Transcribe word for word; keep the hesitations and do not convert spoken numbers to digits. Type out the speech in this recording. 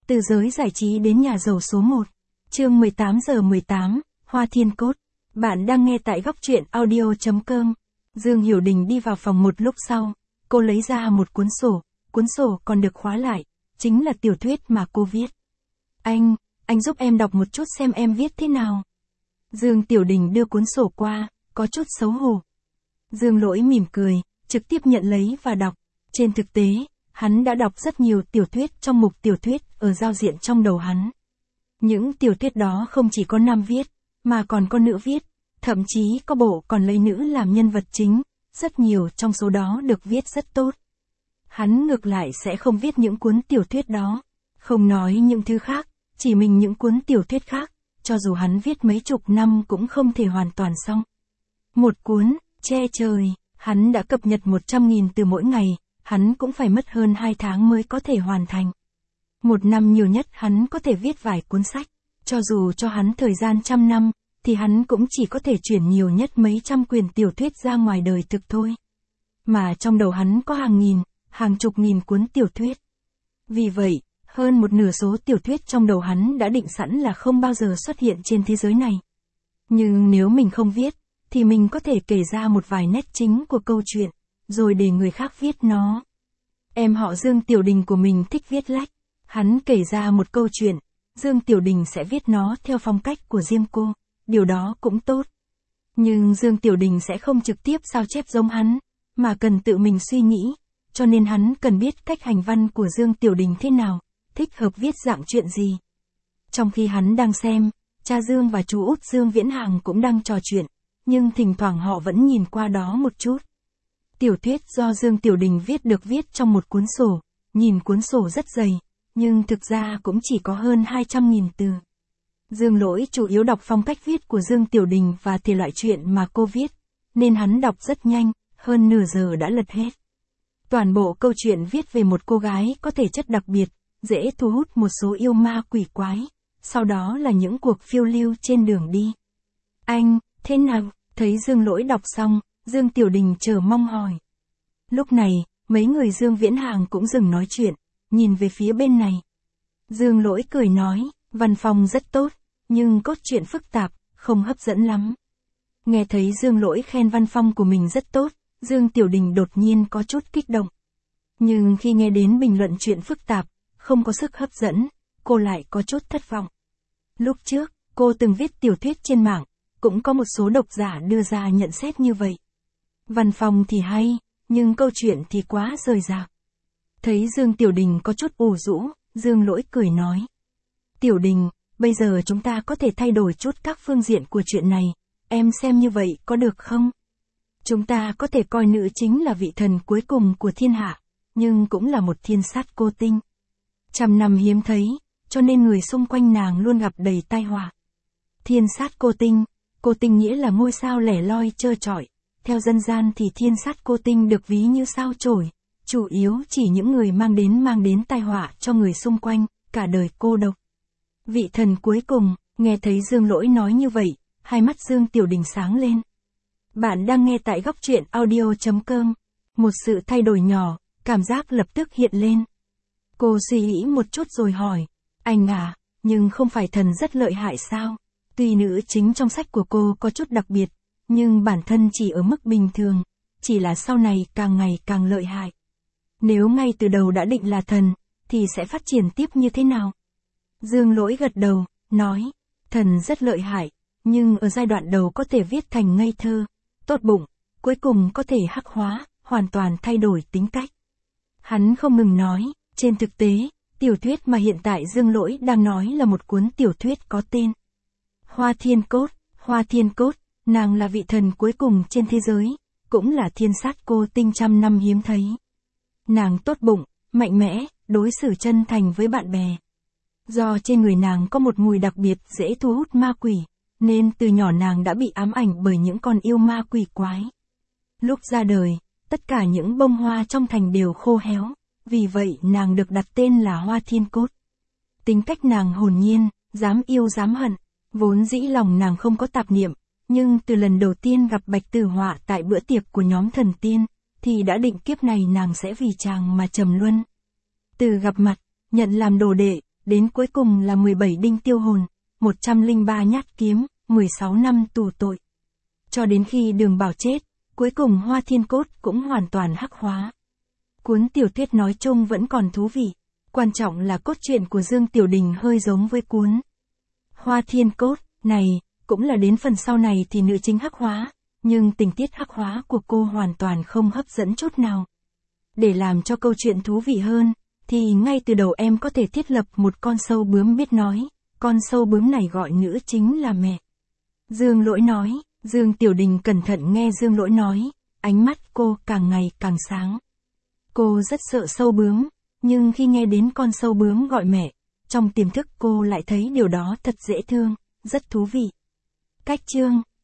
Từ giới giải trí đến nhà giàu số một. Chương mười tám giờ mười tám, Hoa Thiên Cốt. Bạn đang nghe tại góc truyện audio chấm com. Dương Hiểu Đình đi vào phòng một lúc sau, cô lấy ra một cuốn sổ, cuốn sổ còn được khóa lại, chính là tiểu thuyết mà cô viết. Anh, anh giúp em đọc một chút xem em viết thế nào. Dương Tiểu Đình đưa cuốn sổ qua, có chút xấu hổ. Dương Lỗi mỉm cười, trực tiếp nhận lấy và đọc. Trên thực tế, hắn đã đọc rất nhiều tiểu thuyết trong mục tiểu thuyết ở giao diện trong đầu hắn. Những tiểu thuyết đó không chỉ có nam viết, mà còn có nữ viết, thậm chí có bộ còn lấy nữ làm nhân vật chính, rất nhiều trong số đó được viết rất tốt. Hắn ngược lại sẽ không viết những cuốn tiểu thuyết đó, không nói những thứ khác, chỉ mình những cuốn tiểu thuyết khác, cho dù hắn viết mấy chục năm cũng không thể hoàn toàn xong. Một cuốn, Che Trời, hắn đã cập nhật một trăm nghìn từ mỗi ngày, hắn cũng phải mất hơn hai tháng mới có thể hoàn thành. Một năm nhiều nhất hắn có thể viết vài cuốn sách, cho dù cho hắn thời gian trăm năm, thì hắn cũng chỉ có thể chuyển nhiều nhất mấy trăm quyển tiểu thuyết ra ngoài đời thực thôi. Mà trong đầu hắn có hàng nghìn, hàng chục nghìn cuốn tiểu thuyết. Vì vậy, hơn một nửa số tiểu thuyết trong đầu hắn đã định sẵn là không bao giờ xuất hiện trên thế giới này. Nhưng nếu mình không viết, thì mình có thể kể ra một vài nét chính của câu chuyện, rồi để người khác viết nó. Em họ Dương Tiểu Đình của mình thích viết lách. Hắn kể ra một câu chuyện, Dương Tiểu Đình sẽ viết nó theo phong cách của riêng cô, điều đó cũng tốt. Nhưng Dương Tiểu Đình sẽ không trực tiếp sao chép giống hắn, mà cần tự mình suy nghĩ, cho nên hắn cần biết cách hành văn của Dương Tiểu Đình thế nào, thích hợp viết dạng chuyện gì. Trong khi hắn đang xem, cha Dương và chú út Dương Viễn Hàng cũng đang trò chuyện, nhưng thỉnh thoảng họ vẫn nhìn qua đó một chút. Tiểu thuyết do Dương Tiểu Đình viết được viết trong một cuốn sổ, nhìn cuốn sổ rất dày, nhưng thực ra cũng chỉ có hơn hai trăm nghìn từ. Dương Lỗi chủ yếu đọc phong cách viết của Dương Tiểu Đình và thể loại chuyện mà cô viết, nên hắn đọc rất nhanh, hơn nửa giờ đã lật hết. Toàn bộ câu chuyện viết về một cô gái có thể chất đặc biệt, dễ thu hút một số yêu ma quỷ quái, sau đó là những cuộc phiêu lưu trên đường đi. Anh, thế nào? Thấy Dương Lỗi đọc xong, Dương Tiểu Đình chờ mong hỏi. Lúc này, mấy người Dương Viễn Hàng cũng dừng nói chuyện, nhìn về phía bên này. Dương Lỗi cười nói, văn phong rất tốt, nhưng cốt truyện phức tạp, không hấp dẫn lắm. Nghe thấy Dương Lỗi khen văn phong của mình rất tốt, Dương Tiểu Đình đột nhiên có chút kích động. Nhưng khi nghe đến bình luận chuyện phức tạp, không có sức hấp dẫn, cô lại có chút thất vọng. Lúc trước, cô từng viết tiểu thuyết trên mạng, cũng có một số độc giả đưa ra nhận xét như vậy. Văn phong thì hay, nhưng câu chuyện thì quá rời rạc. Thấy Dương Tiểu Đình có chút ủ rũ, Dương Lỗi cười nói. Tiểu Đình, bây giờ chúng ta có thể thay đổi chút các phương diện của chuyện này, em xem như vậy có được không? Chúng ta có thể coi nữ chính là vị thần cuối cùng của thiên hạ, nhưng cũng là một thiên sát cô tinh. Trăm năm hiếm thấy, cho nên người xung quanh nàng luôn gặp đầy tai họa. Thiên sát cô tinh, cô tinh nghĩa là ngôi sao lẻ loi trơ trọi. Theo dân gian thì thiên sát cô tinh được ví như sao chổi, chủ yếu chỉ những người mang đến mang đến tai họa cho người xung quanh, cả đời cô độc. Vị thần cuối cùng, nghe thấy Dương Lỗi nói như vậy, hai mắt Dương Tiểu Đình sáng lên. Bạn đang nghe tại góc truyện audio chấm com. Một sự thay đổi nhỏ, cảm giác lập tức hiện lên. Cô suy nghĩ một chút rồi hỏi, anh à, nhưng không phải thần rất lợi hại sao? Tuy nữ chính trong sách của cô có chút đặc biệt, nhưng bản thân chỉ ở mức bình thường, chỉ là sau này càng ngày càng lợi hại. Nếu ngay từ đầu đã định là thần, thì sẽ phát triển tiếp như thế nào? Dương Lỗi gật đầu, nói, thần rất lợi hại, nhưng ở giai đoạn đầu có thể viết thành ngây thơ, tốt bụng, cuối cùng có thể hắc hóa, hoàn toàn thay đổi tính cách. Hắn không ngừng nói, trên thực tế, tiểu thuyết mà hiện tại Dương Lỗi đang nói là một cuốn tiểu thuyết có tên Hoa Thiên Cốt. Hoa Thiên Cốt, nàng là vị thần cuối cùng trên thế giới, cũng là thiên sát cô tinh trăm năm hiếm thấy. Nàng tốt bụng, mạnh mẽ, đối xử chân thành với bạn bè. Do trên người nàng có một mùi đặc biệt dễ thu hút ma quỷ, nên từ nhỏ nàng đã bị ám ảnh bởi những con yêu ma quỷ quái. Lúc ra đời, tất cả những bông hoa trong thành đều khô héo, vì vậy nàng được đặt tên là Hoa Thiên Cốt. Tính cách nàng hồn nhiên, dám yêu dám hận, vốn dĩ lòng nàng không có tạp niệm, nhưng từ lần đầu tiên gặp Bạch Tử Họa tại bữa tiệc của nhóm thần tiên, thì đã định kiếp này nàng sẽ vì chàng mà trầm luân. Từ gặp mặt, nhận làm đồ đệ, Đến cuối cùng là mười bảy đinh tiêu hồn, một trăm lẻ ba nhát kiếm, mười sáu năm tù tội. Cho đến khi Đường Bảo chết, cuối cùng Hoa Thiên Cốt cũng hoàn toàn hắc hóa. Cuốn tiểu thuyết nói chung vẫn còn thú vị, quan trọng là cốt truyện của Dương Tiểu Đình hơi giống với cuốn Hoa Thiên Cốt này, cũng là đến phần sau này thì nữ chính hắc hóa, nhưng tình tiết hắc hóa của cô hoàn toàn không hấp dẫn chút nào. Để làm cho câu chuyện thú vị hơn, thì ngay từ đầu em có thể thiết lập một con sâu bướm biết nói, con sâu bướm này gọi nữ chính là mẹ. Dương Lỗi nói, Dương Tiểu Đình cẩn thận nghe Dương Lỗi nói, ánh mắt cô càng ngày càng sáng. Cô rất sợ sâu bướm, nhưng khi nghe đến con sâu bướm gọi mẹ, trong tiềm thức cô lại thấy điều đó thật dễ thương, rất thú vị. Cách chương